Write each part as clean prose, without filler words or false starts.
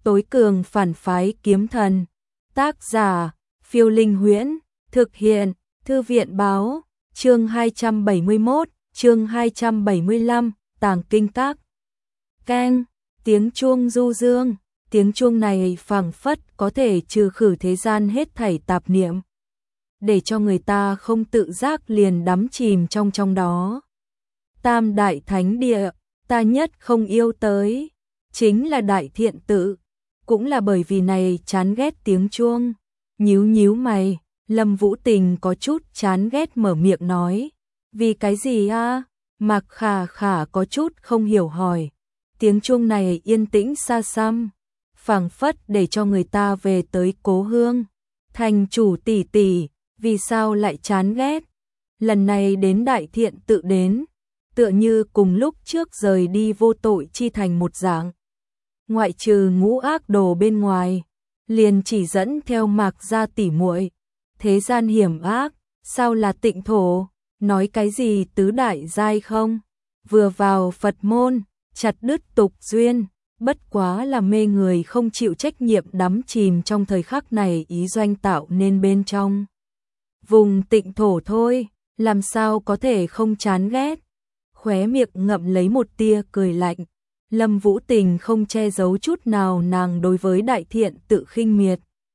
Tối cường phản phái kiếm thần. Tác giả, Phiêu Linh Huyễn. Thực hiện, Thư viện Báo. Chương 271, chương 275, Tàng Kinh Các. Keng, tiếng chuông du dương. Tiếng chuông này phảng phất có thể trừ khử thế gian hết thảy tạp niệm, để cho người ta không tự giác liền đắm chìm trong đó. Tam đại thánh địa, ta nhất không yêu tới, chính là Đại Thiện Tự. Cũng là bởi vì này chán ghét tiếng chuông. Nhíu mày, Lâm Vũ Tình có chút chán ghét mở miệng nói. Vì cái gì a? Mạc Khả Khả có chút không hiểu hỏi. Tiếng chuông này yên tĩnh xa xăm, phảng phất để cho người ta về tới cố hương. Thành chủ tỷ tỷ, vì sao lại chán ghét? Lần này đến Đại Thiện Tự đến, tựa như cùng lúc trước rời đi Vô Tội Chi Thành một dạng. Ngoại trừ ngũ ác đồ bên ngoài, liền chỉ dẫn theo Mạc gia tỷ muội. Thế gian hiểm ác, sao là tịnh thổ? Nói cái gì tứ đại giai không? Vừa vào Phật môn, chặt đứt tục duyên, bất quá là mê người không chịu trách nhiệm đắm chìm trong thời khắc này ý doanh tạo nên bên trong vùng tịnh thổ thôi, làm sao có thể không chán ghét. Khóe miệng ngậm lấy một tia cười lạnh. Lâm Vũ Tình không che giấu chút nào nàng đối với Đại Thiện Tự khinh miệt.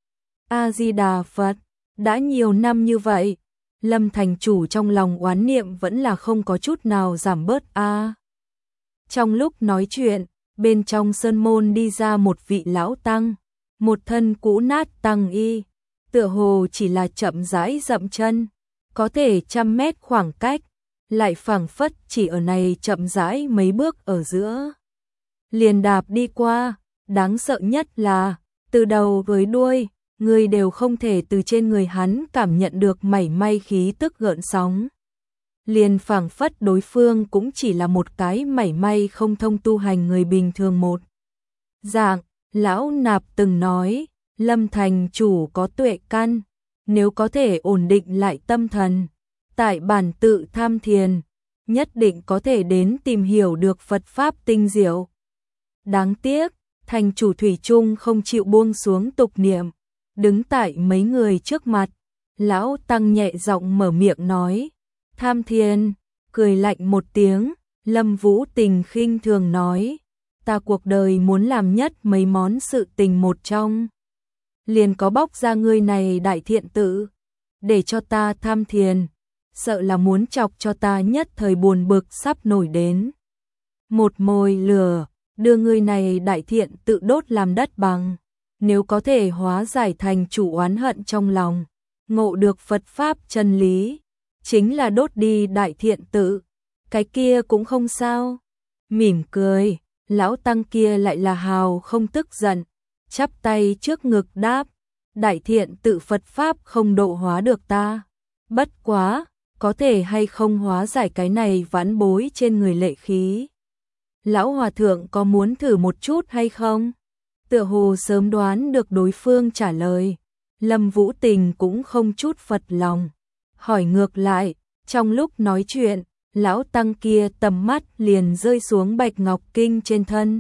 A Di Đà Phật, đã nhiều năm như vậy, Lâm thành chủ trong lòng oán niệm vẫn là không có chút nào giảm bớt a. Trong lúc nói chuyện, bên trong sơn môn đi ra một vị lão tăng, một thân cũ nát tăng y, tựa hồ chỉ là chậm rãi dậm chân, có thể 100 mét khoảng cách, lại phảng phất chỉ ở này chậm rãi mấy bước ở giữa liền đạp đi qua. Đáng sợ nhất là, từ đầu với đuôi, người đều không thể từ trên người hắn cảm nhận được mảy may khí tức gợn sóng. Liền phảng phất đối phương cũng chỉ là một cái mảy may không thông tu hành người bình thường một dạng. Lão Nạp từng nói, Lâm thành chủ có tuệ căn, nếu có thể ổn định lại tâm thần, tại bản tự tham thiền, nhất định có thể đến tìm hiểu được Phật Pháp tinh diệu. Đáng tiếc, thành chủ thủy chung không chịu buông xuống tục niệm, đứng tại mấy người trước mặt. Lão tăng nhẹ giọng mở miệng nói, tham thiền. Cười lạnh một tiếng, Lâm Vũ Tình khinh thường nói, ta cuộc đời muốn làm nhất mấy món sự tình một trong, liền có bóc ra ngươi này Đại Thiện Tự, để cho ta tham thiền, sợ là muốn chọc cho ta nhất thời buồn bực sắp nổi đến. Một mồi lửa, đưa ngươi này Đại Thiện Tự đốt làm đất bằng, nếu có thể hóa giải thành chủ oán hận trong lòng, ngộ được Phật Pháp chân lý, chính là đốt đi Đại Thiện Tự, cái kia cũng không sao. Mỉm cười, lão tăng kia lại là hào không tức giận, chắp tay trước ngực đáp, Đại Thiện Tự Phật Pháp không độ hóa được ta, bất quá, có thể hay không hóa giải cái này vãn bối trên người lệ khí. Lão hòa thượng có muốn thử một chút hay không? Tựa hồ sớm đoán được đối phương trả lời, Lâm Vũ Tình cũng không chút phật lòng, hỏi ngược lại. Trong lúc nói chuyện, lão tăng kia tầm mắt liền rơi xuống Bạch Ngọc Kinh trên thân,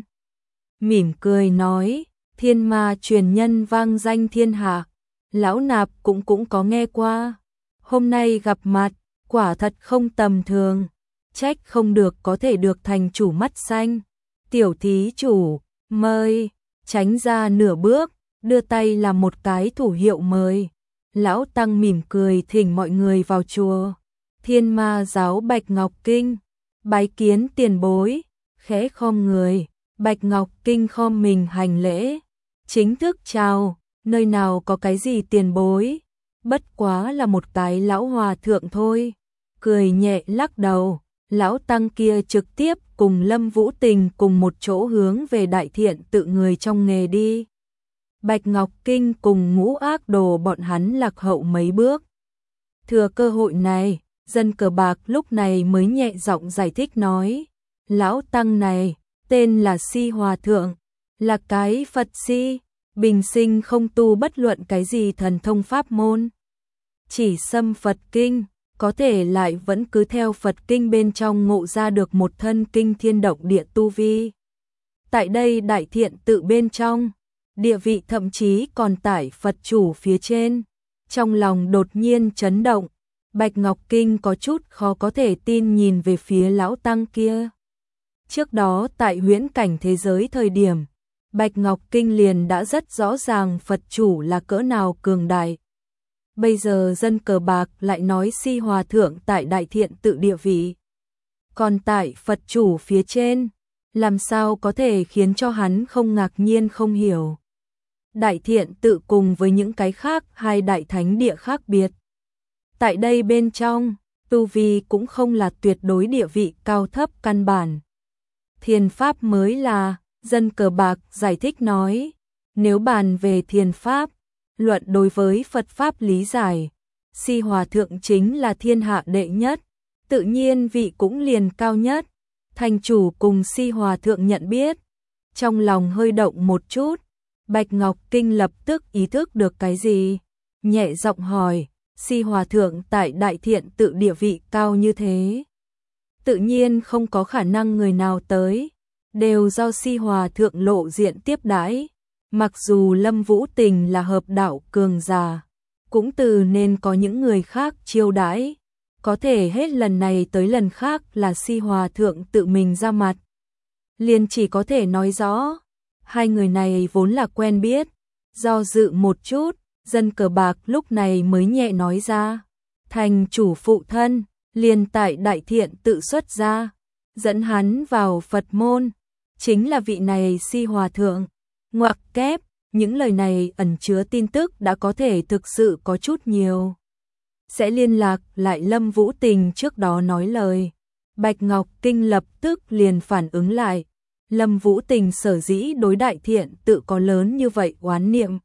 mỉm cười nói, thiên ma truyền nhân vang danh thiên hạ, lão nạp cũng có nghe qua, hôm nay gặp mặt, quả thật không tầm thường, trách không được có thể được thành chủ mắt xanh. Tiểu thí chủ, mời. Tránh ra nửa bước, đưa tay làm một cái thủ hiệu mời. Lão tăng mỉm cười thỉnh mọi người vào chùa Thiên Ma giáo Bạch Ngọc Kinh, bái kiến tiền bối. Khẽ khom người, Bạch Ngọc Kinh khom mình hành lễ, chính thức chào, nơi nào có cái gì tiền bối, bất quá là một cái lão hòa thượng thôi. Cười nhẹ lắc đầu, lão tăng kia trực tiếp cùng Lâm Vũ Tình cùng một chỗ hướng về Đại Thiện Tự người trong nghề đi. Bạch Ngọc Kinh cùng ngũ ác đồ bọn hắn lạc hậu mấy bước. Thừa cơ hội này, dân cờ bạc lúc này mới nhẹ giọng giải thích nói, lão tăng này, tên là Si Hòa Thượng, là cái Phật Si, bình sinh không tu bất luận cái gì thần thông pháp môn, chỉ xâm Phật Kinh, có thể lại vẫn cứ theo Phật Kinh bên trong ngộ ra được một thân kinh thiên động địa tu vi. Tại đây Đại Thiện Tự bên trong, địa vị thậm chí còn tại Phật chủ phía trên. Trong lòng đột nhiên chấn động, Bạch Ngọc Kinh có chút khó có thể tin nhìn về phía lão tăng kia. Trước đó tại huyễn cảnh thế giới thời điểm, Bạch Ngọc Kinh liền đã rất rõ ràng Phật chủ là cỡ nào cường đại. Bây giờ dân cờ bạc lại nói Si Hòa Thượng tại Đại Thiện Tự địa vị, còn tại Phật chủ phía trên, làm sao có thể khiến cho hắn không ngạc nhiên không hiểu. Đại Thiện Tự cùng với những cái khác hai đại thánh địa khác biệt. Tại đây bên trong, tu vi cũng không là tuyệt đối địa vị cao thấp căn bản. Thiền pháp mới là, dân cờ bạc giải thích nói, nếu bàn về thiền pháp, luận đối với Phật pháp lý giải, Si Hòa Thượng chính là thiên hạ đệ nhất, tự nhiên vị cũng liền cao nhất. Thành chủ cùng Si Hòa Thượng nhận biết, trong lòng hơi động một chút, Bạch Ngọc Kinh lập tức ý thức được cái gì, nhẹ giọng hỏi, Si Hòa Thượng tại Đại Thiện Tự địa vị cao như thế, tự nhiên không có khả năng người nào tới, đều do Si Hòa Thượng lộ diện tiếp đãi. Mặc dù Lâm Vũ Tình là hợp đạo cường giả, cũng từ nên có những người khác chiêu đãi, có thể hết lần này tới lần khác là Si Hòa Thượng tự mình ra mặt. Liền chỉ có thể nói rõ, hai người này vốn là quen biết. Do dự một chút, dân cờ bạc lúc này mới nhẹ nói ra, thành chủ phụ thân, liền tại Đại Thiện Tự xuất ra, dẫn hắn vào Phật môn, chính là vị này Si Hòa Thượng. Ngoặc kép, những lời này ẩn chứa tin tức đã có thể thực sự có chút nhiều. Sẽ liên lạc lại Lâm Vũ Tình trước đó nói lời. Bạch Ngọc Kinh lập tức liền phản ứng lại. Lâm Vũ Tình sở dĩ đối Đại Thiện Tự có lớn như vậy oán niệm,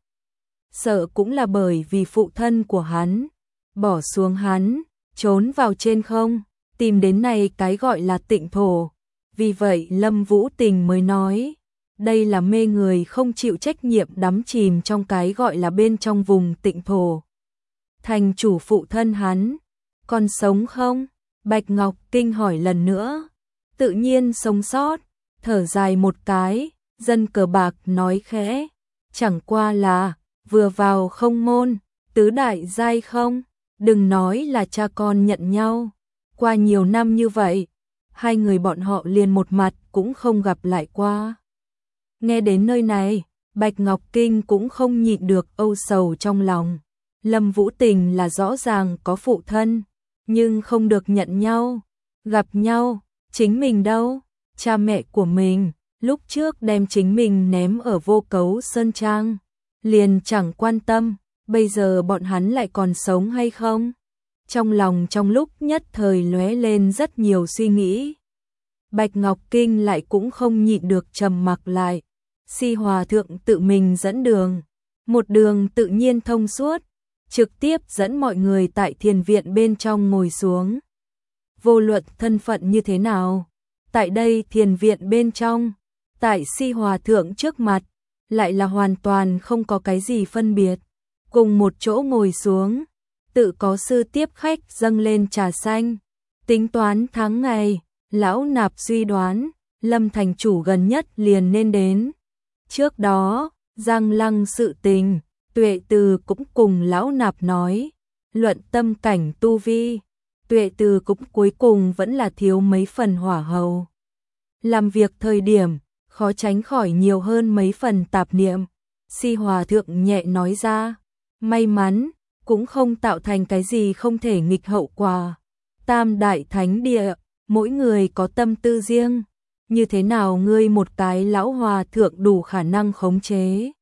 sợ cũng là bởi vì phụ thân của hắn bỏ xuống hắn, trốn vào trên không, tìm đến này cái gọi là tịnh thổ. Vì vậy Lâm Vũ Tình mới nói, đây là mê người không chịu trách nhiệm đắm chìm trong cái gọi là bên trong vùng tịnh thổ. Thành chủ phụ thân hắn, còn sống không? Bạch Ngọc Kinh hỏi lần nữa. Tự nhiên sống sót, thở dài một cái, dân cờ bạc nói khẽ, chẳng qua là, vừa vào không môn, tứ đại giai không, đừng nói là cha con nhận nhau. Qua nhiều năm như vậy, hai người bọn họ liền một mặt cũng không gặp lại qua. Nghe đến nơi này, Bạch Ngọc Kinh cũng không nhịn được âu sầu trong lòng. Lâm Vũ Tình là rõ ràng có phụ thân, nhưng không được nhận nhau, gặp nhau, chính mình đâu, cha mẹ của mình, lúc trước đem chính mình ném ở Vô Cấu Sơn Trang, liền chẳng quan tâm, bây giờ bọn hắn lại còn sống hay không? Trong lòng trong lúc nhất thời lóe lên rất nhiều suy nghĩ. Bạch Ngọc Kinh lại cũng không nhịn được trầm mặc lại. Si Hòa Thượng tự mình dẫn đường, một đường tự nhiên thông suốt, trực tiếp dẫn mọi người tại thiền viện bên trong ngồi xuống. Vô luận thân phận như thế nào, tại đây thiền viện bên trong, tại Si Hòa Thượng trước mặt, lại là hoàn toàn không có cái gì phân biệt. Cùng một chỗ ngồi xuống, tự có sư tiếp khách dâng lên trà xanh. Tính toán tháng ngày, lão nạp suy đoán, Lâm thành chủ gần nhất liền nên đến. Trước đó, Giang Lăng sự tình, Tuệ Từ cũng cùng lão nạp nói, luận tâm cảnh tu vi, Tuệ Từ cũng cuối cùng vẫn là thiếu mấy phần hỏa hầu. Làm việc thời điểm, khó tránh khỏi nhiều hơn mấy phần tạp niệm. Si Hòa Thượng nhẹ nói ra, may mắn, cũng không tạo thành cái gì không thể nghịch hậu quả. Tam đại thánh địa, mỗi người có tâm tư riêng, như thế nào ngươi một cái lão hòa thượng đủ khả năng khống chế?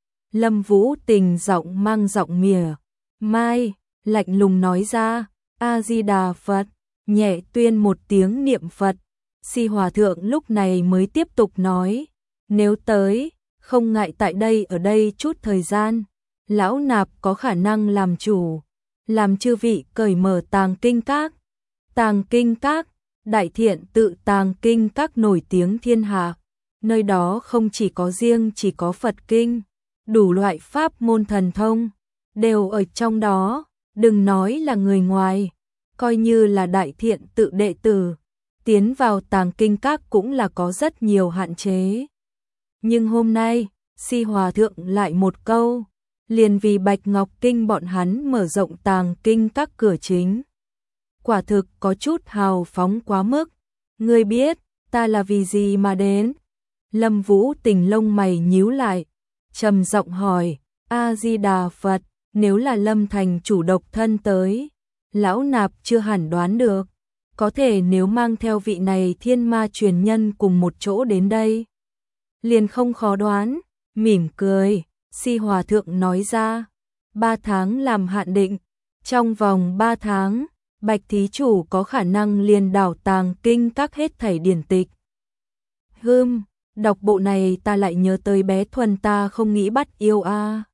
Lâm Vũ Tình giọng mang giọng mỉa mai, lạnh lùng nói ra, A-di-đà Phật, nhẹ tuyên một tiếng niệm Phật. Si Hòa Thượng lúc này mới tiếp tục nói, nếu tới, không ngại tại đây ở đây chút thời gian, lão nạp có khả năng làm chủ, làm chư vị cởi mở tàng kinh các. Tàng kinh các, Đại Thiện Tự tàng kinh các nổi tiếng thiên hạ, nơi đó không chỉ có riêng chỉ có Phật kinh, đủ loại pháp môn thần thông, đều ở trong đó, đừng nói là người ngoài, coi như là Đại Thiện Tự đệ tử, tiến vào tàng kinh các cũng là có rất nhiều hạn chế. Nhưng hôm nay, Si Hòa Thượng lại một câu, liền vì Bạch Ngọc Kinh bọn hắn mở rộng tàng kinh các cửa chính. Quả thực có chút hào phóng quá mức. Ngươi biết, ta là vì gì mà đến? Lâm Vũ Tình lông mày nhíu lại, trầm giọng hỏi, A-di-đà Phật, nếu là Lâm Thành chủ độc thân tới, lão nạp chưa hẳn đoán được, có thể nếu mang theo vị này thiên ma truyền nhân cùng một chỗ đến đây, liền không khó đoán. Mỉm cười, Si Hòa Thượng nói ra, 3 tháng làm hạn định, trong vòng 3 tháng, Bạch thí chủ có khả năng liền đảo tàng kinh các hết thảy điển tịch. Đọc bộ này ta lại nhớ tới bé Thuần ta không nghĩ bắt yêu a.